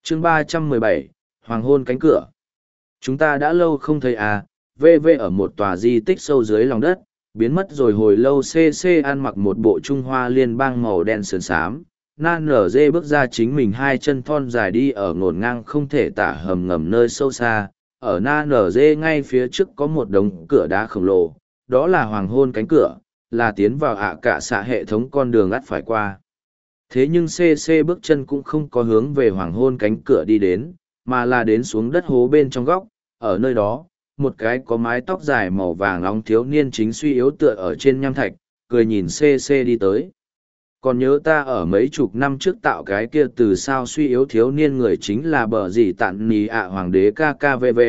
chương 317, Hoàng hôn cánh cửa. Chúng ta đã lâu không thấy à, VV ở một tòa di tích sâu dưới lòng đất, biến mất rồi hồi lâu. CC ăn mặc một bộ Trung Hoa liên bang màu đen sườn xám. Nan nở dê bước ra chính mình hai chân thon dài đi ở ngổn ngang không thể tả hầm ngầm nơi sâu xa. Ở Nan nở dê ngay phía trước có một đống cửa đá khổng lồ, đó là hoàng hôn cánh cửa, là tiến vào ạ cả xạ hệ thống con đường ắt phải qua. Thế nhưng CC bước chân cũng không có hướng về hoàng hôn cánh cửa đi đến, mà là đến xuống đất hố bên trong góc. Ở nơi đó, một cái có mái tóc dài màu vàng nóng thiếu niên chính suy yếu tựa ở trên nham thạch, cười nhìn CC đi tới. Còn nhớ ta ở mấy chục năm trước tạo cái kia từ sao suy yếu thiếu niên người chính là bờ gì tạn nì ạ hoàng đế KKVV.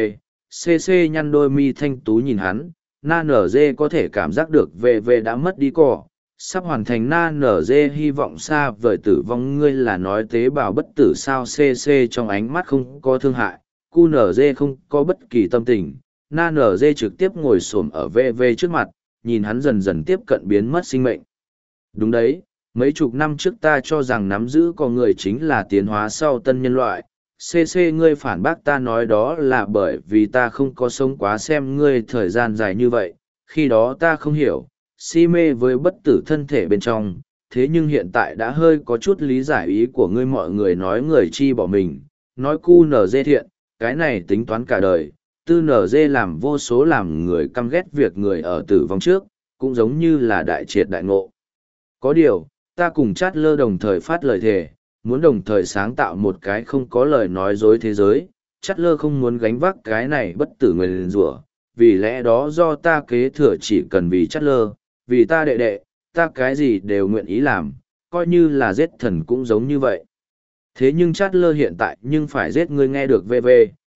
CC nhăn đôi mi thanh tú nhìn hắn, Na nở dê có thể cảm giác được VV đã mất đi cỏ, sắp hoàn thành. Na nở dê hy vọng xa vời tử vong. Ngươi là nói tế bào bất tử sao? CC trong ánh mắt không có thương hại, cu nở dê không có bất kỳ tâm tình. Na nở dê trực tiếp ngồi xổm ở VV trước mặt, nhìn hắn dần dần tiếp cận biến mất sinh mệnh. Đúng đấy, mấy chục năm trước ta cho rằng nắm giữ con người chính là tiến hóa sau tân nhân loại. CC ngươi phản bác ta nói đó là bởi vì ta không có sống quá xem ngươi thời gian dài như vậy, khi đó ta không hiểu, si mê với bất tử thân thể bên trong, thế nhưng hiện tại đã hơi có chút lý giải ý của ngươi. Mọi người nói người chi bỏ mình, nói cu nở dê thiện, cái này tính toán cả đời, tư nở dê làm vô số làm người căm ghét việc người ở tử vong trước, cũng giống như là đại triệt đại ngộ. Có điều, ta cùng Chát Lơ đồng thời phát lời thề, muốn đồng thời sáng tạo một cái không có lời nói dối thế giới. Chát Lơ không muốn gánh vác cái này bất tử nguyền rủa, vì lẽ đó do ta kế thừa, chỉ cần vì Chát Lơ, vì ta đệ đệ, ta cái gì đều nguyện ý làm, coi như là giết thần cũng giống như vậy. Thế nhưng Chát Lơ hiện tại nhưng phải giết ngươi, nghe được VV.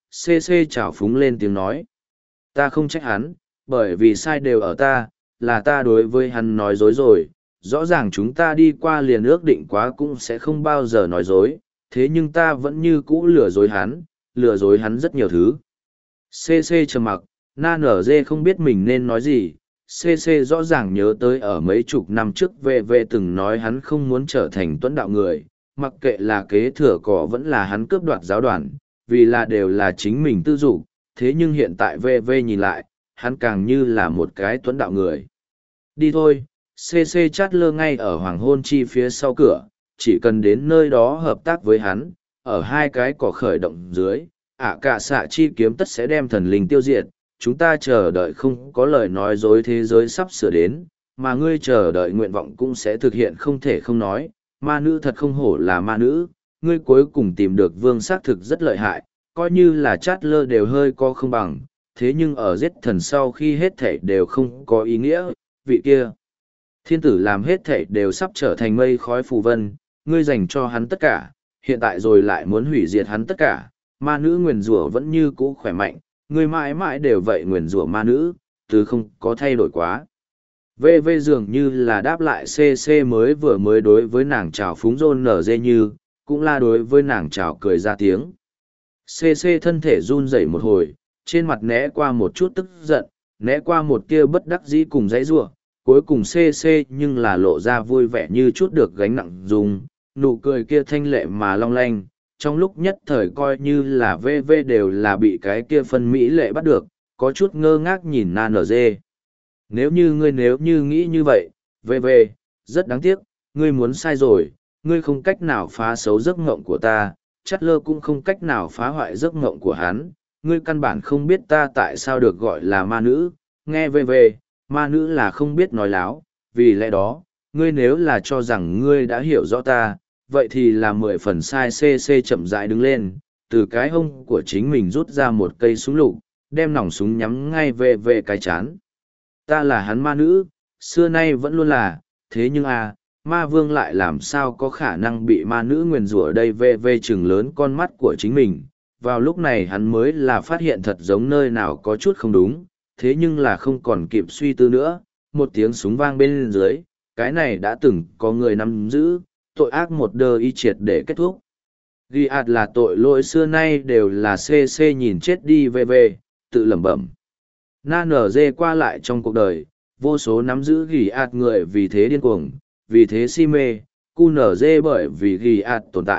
CC trào phúng lên tiếng nói. Ta không trách hắn, bởi vì sai đều ở ta, là ta đối với hắn nói dối rồi. Rõ ràng chúng ta đi qua liền ước định quá cũng sẽ không bao giờ nói dối, thế nhưng ta vẫn như cũ lừa dối hắn rất nhiều thứ. CC trầm mặc, Na nở dê không biết mình nên nói gì. CC rõ ràng nhớ tới ở mấy chục năm trước VV từng nói hắn không muốn trở thành tuấn đạo người, mặc kệ là kế thừa cỏ vẫn là hắn cướp đoạt giáo đoàn, vì là đều là chính mình tư dục. Thế nhưng hiện tại VV nhìn lại, hắn càng như là một cái tuấn đạo người. Đi thôi. CC Chát Lơ ngay ở hoàng hôn chi phía sau cửa, chỉ cần đến nơi đó hợp tác với hắn, ở hai cái cỏ khởi động dưới, cả xạ chi kiếm tất sẽ đem thần linh tiêu diệt. Chúng ta chờ đợi không có lời nói dối thế giới sắp sửa đến, mà ngươi chờ đợi nguyện vọng cũng sẽ thực hiện, không thể không nói. Ma nữ thật không hổ là ma nữ, ngươi cuối cùng tìm được vương xác thực rất lợi hại, coi như là Chát Lơ đều hơi có không bằng, thế nhưng ở giết thần sau khi hết thảy đều không có ý nghĩa, vị kia thiên tử làm hết thảy đều sắp trở thành mây khói phù vân, ngươi dành cho hắn tất cả, hiện tại rồi lại muốn hủy diệt hắn tất cả. Ma nữ nguyền rủa vẫn như cũ khỏe mạnh, ngươi mãi mãi đều vậy nguyền rủa ma nữ, từ không có thay đổi quá. VV dường như là đáp lại CC mới đối với nàng chào phúng rôn nở dê, như cũng là đối với nàng chào cười ra tiếng. CC thân thể run rẩy một hồi, trên mặt né qua một chút tức giận, né qua một tia bất đắc dĩ cùng dãy rủa, cuối cùng CC nhưng là lộ ra vui vẻ như chút được gánh nặng dùng, nụ cười kia thanh lệ mà long lanh, trong lúc nhất thời coi như là VV đều là bị cái kia phân mỹ lệ bắt được, có chút ngơ ngác nhìn Na nở dê. Nếu như nghĩ như vậy, VV, rất đáng tiếc, ngươi muốn sai rồi, ngươi không cách nào phá xấu giấc mộng của ta, Chát Lơ cũng không cách nào phá hoại giấc mộng của hắn, ngươi căn bản không biết ta tại sao được gọi là ma nữ, nghe VV. Ma nữ là không biết nói láo, vì lẽ đó, ngươi nếu là cho rằng ngươi đã hiểu rõ ta, vậy thì là 10 phần sai. CC chậm rãi đứng lên, từ cái hông của chính mình rút ra một cây súng lục, đem nòng súng nhắm ngay về cái chán. Ta là hắn ma nữ, xưa nay vẫn luôn là, thế nhưng ma vương lại làm sao có khả năng bị ma nữ nguyền rủa đây? VV chừng lớn con mắt của chính mình, vào lúc này hắn mới là phát hiện thật giống nơi nào có chút không đúng. Thế nhưng là không còn kịp suy tư nữa, một tiếng súng vang bên dưới, cái này đã từng có người nắm giữ, tội ác một đơ y triệt để kết thúc. Ghi ạt là tội lỗi xưa nay đều là CC nhìn chết đi VV, tự lẩm bẩm. Na nở dê qua lại trong cuộc đời, vô số nắm giữ ghi ạt người vì thế điên cuồng, vì thế si mê, cu nở dê bởi vì ghi ạt tồn tại,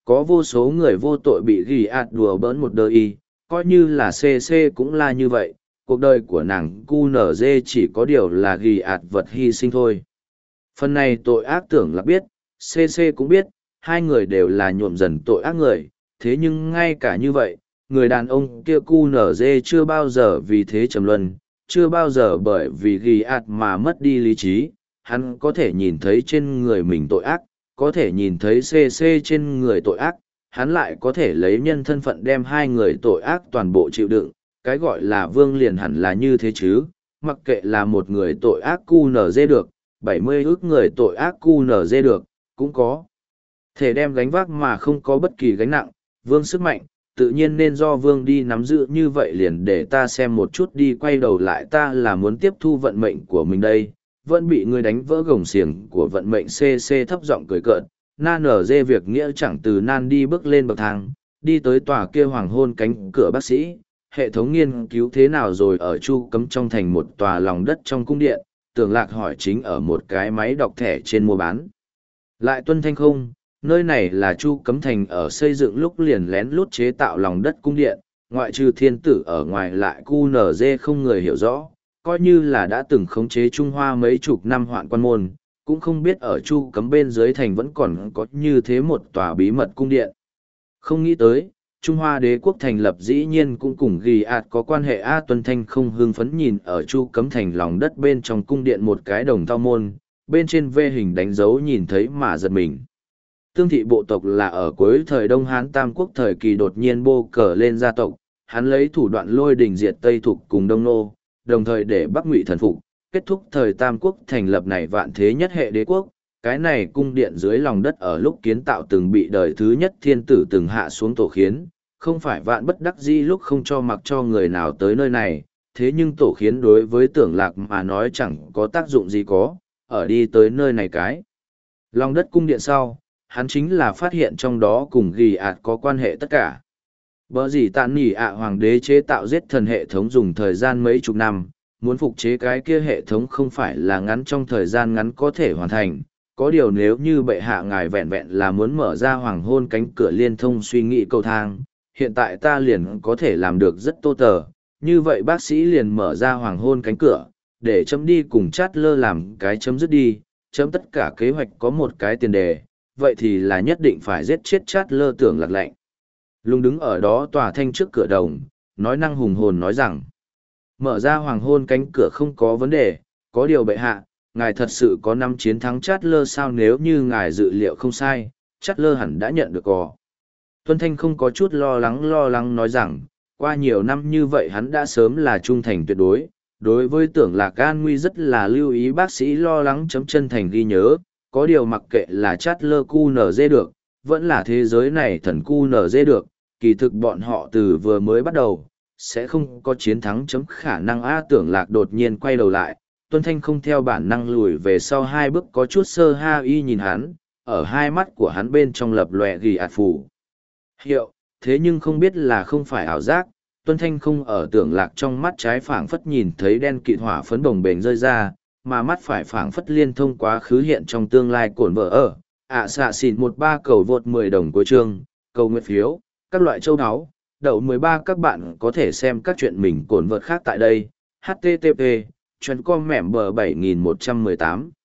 có vô số người vô tội bị ghi ạt đùa bỡn một đời y, coi như là CC cũng là như vậy, cuộc đời của nàng QNZ chỉ có điều là ghi ạt vật hy sinh thôi. Phần này tội ác tưởng là biết, CC cũng biết, hai người đều là nhuộm dần tội ác người, thế nhưng ngay cả như vậy, người đàn ông kia QNZ chưa bao giờ vì thế trầm luân, chưa bao giờ bởi vì ghi ạt mà mất đi lý trí, hắn có thể nhìn thấy trên người mình tội ác, có thể nhìn thấy CC trên người tội ác, hắn lại có thể lấy nhân thân phận đem hai người tội ác toàn bộ chịu đựng, cái gọi là vương liền hẳn là như thế chứ, mặc kệ là một người tội ác QNZ được, 70 ức người tội ác QNZ được, cũng có thể đem gánh vác mà không có bất kỳ gánh nặng, vương sức mạnh, tự nhiên nên do vương đi nắm giữ như vậy liền để ta xem một chút đi quay đầu lại ta là muốn tiếp thu vận mệnh của mình đây, vẫn bị ngươi đánh vỡ gồng xiềng của vận mệnh CC thấp giọng cười cợt, nan nở dê việc nghĩa chẳng từ nan đi bước lên bậc thang, đi tới tòa kia hoàng hôn cánh cửa bác sĩ, hệ thống nghiên cứu thế nào rồi ở Chu Cấm trong thành một tòa lòng đất trong cung điện, Tưởng Lạc hỏi chính ở một cái máy đọc thẻ trên mua bán. Lại Tuân Thanh không, nơi này là Chu Cấm thành ở xây dựng lúc liền lén lút chế tạo lòng đất cung điện, ngoại trừ thiên tử ở ngoài lại QNZ không người hiểu rõ, coi như là đã từng khống chế Trung Hoa mấy chục năm hoạn quan môn, cũng không biết ở Chu Cấm bên dưới thành vẫn còn có như thế một tòa bí mật cung điện. Không nghĩ tới, Trung Hoa đế quốc thành lập dĩ nhiên cũng cùng ghi ạt có quan hệ. A Tuân Thanh không hưng phấn nhìn ở Chu Cấm thành lòng đất bên trong cung điện một cái đồng thau môn, bên trên vê hình đánh dấu nhìn thấy mà giật mình. Tương thị bộ tộc là ở cuối thời Đông Hán Tam Quốc thời kỳ đột nhiên bô cờ lên gia tộc, hắn lấy thủ đoạn lôi đình diệt Tây Thục cùng Đông Nô, đồng thời để Bắc Ngụy thần phục, kết thúc thời Tam Quốc thành lập này vạn thế nhất hệ đế quốc. Cái này cung điện dưới lòng đất ở lúc kiến tạo từng bị đời thứ nhất thiên tử từng hạ xuống tổ khiến, không phải vạn bất đắc dĩ lúc không cho mặc cho người nào tới nơi này, thế nhưng tổ khiến đối với Tưởng Lạc mà nói chẳng có tác dụng gì có, ở đi tới nơi này cái. Lòng đất cung điện sau, hắn chính là phát hiện trong đó cùng ghi ạt có quan hệ tất cả. Bở gì tạn nỉ ạ hoàng đế chế tạo giết thần hệ thống dùng thời gian mấy chục năm, muốn phục chế cái kia hệ thống không phải là ngắn trong thời gian ngắn có thể hoàn thành. Có điều nếu như bệ hạ ngài vẹn vẹn là muốn mở ra hoàng hôn cánh cửa liên thông suy nghĩ cầu thang, hiện tại ta liền có thể làm được rất tô tờ. Như vậy bác sĩ liền mở ra hoàng hôn cánh cửa, để chấm đi cùng chát lơ làm cái chấm dứt đi, chấm tất cả kế hoạch có một cái tiền đề, vậy thì là nhất định phải giết chết chát lơ. Tưởng Lạc lạnh lùng đứng ở đó tòa thanh trước cửa đồng, nói năng hùng hồn nói rằng, mở ra hoàng hôn cánh cửa không có vấn đề, có điều bệ hạ, ngài thật sự có năm chiến thắng chát lơ sao? Nếu như ngài dự liệu không sai, chát lơ hẳn đã nhận được cò. Tuân Thanh không có chút lo lắng nói rằng, qua nhiều năm như vậy hắn đã sớm là trung thành tuyệt đối, đối với Tưởng Lạc an nguy rất là lưu ý. Bác sĩ lo lắng chấm chân thành ghi nhớ, có điều mặc kệ là chát lơ QNZ được, vẫn là thế giới này thần QNZ được, kỳ thực bọn họ từ vừa mới bắt đầu, sẽ không có chiến thắng chấm khả năng. A Tưởng Lạc đột nhiên quay đầu lại, Tuân Thanh không theo bản năng lùi về sau hai bước có chút sơ ha y nhìn hắn, ở hai mắt của hắn bên trong lập lòe ghi ạt phù hiệu, thế nhưng không biết là không phải ảo giác, Tuân Thanh không ở Tưởng Lạc trong mắt trái phảng phất nhìn thấy đen kịt hỏa phấn bồng bềnh rơi ra, mà mắt phải phảng phất liên thông quá khứ hiện trong tương lai cổn vợ ở, xạ xịn 13 cầu vượt 10 đồng cuối chương, cầu nguyện phiếu, các loại châu áo, đậu 13 các bạn có thể xem các chuyện mình cổn vợt khác tại đây, http chuyện com mẻm bờ 7118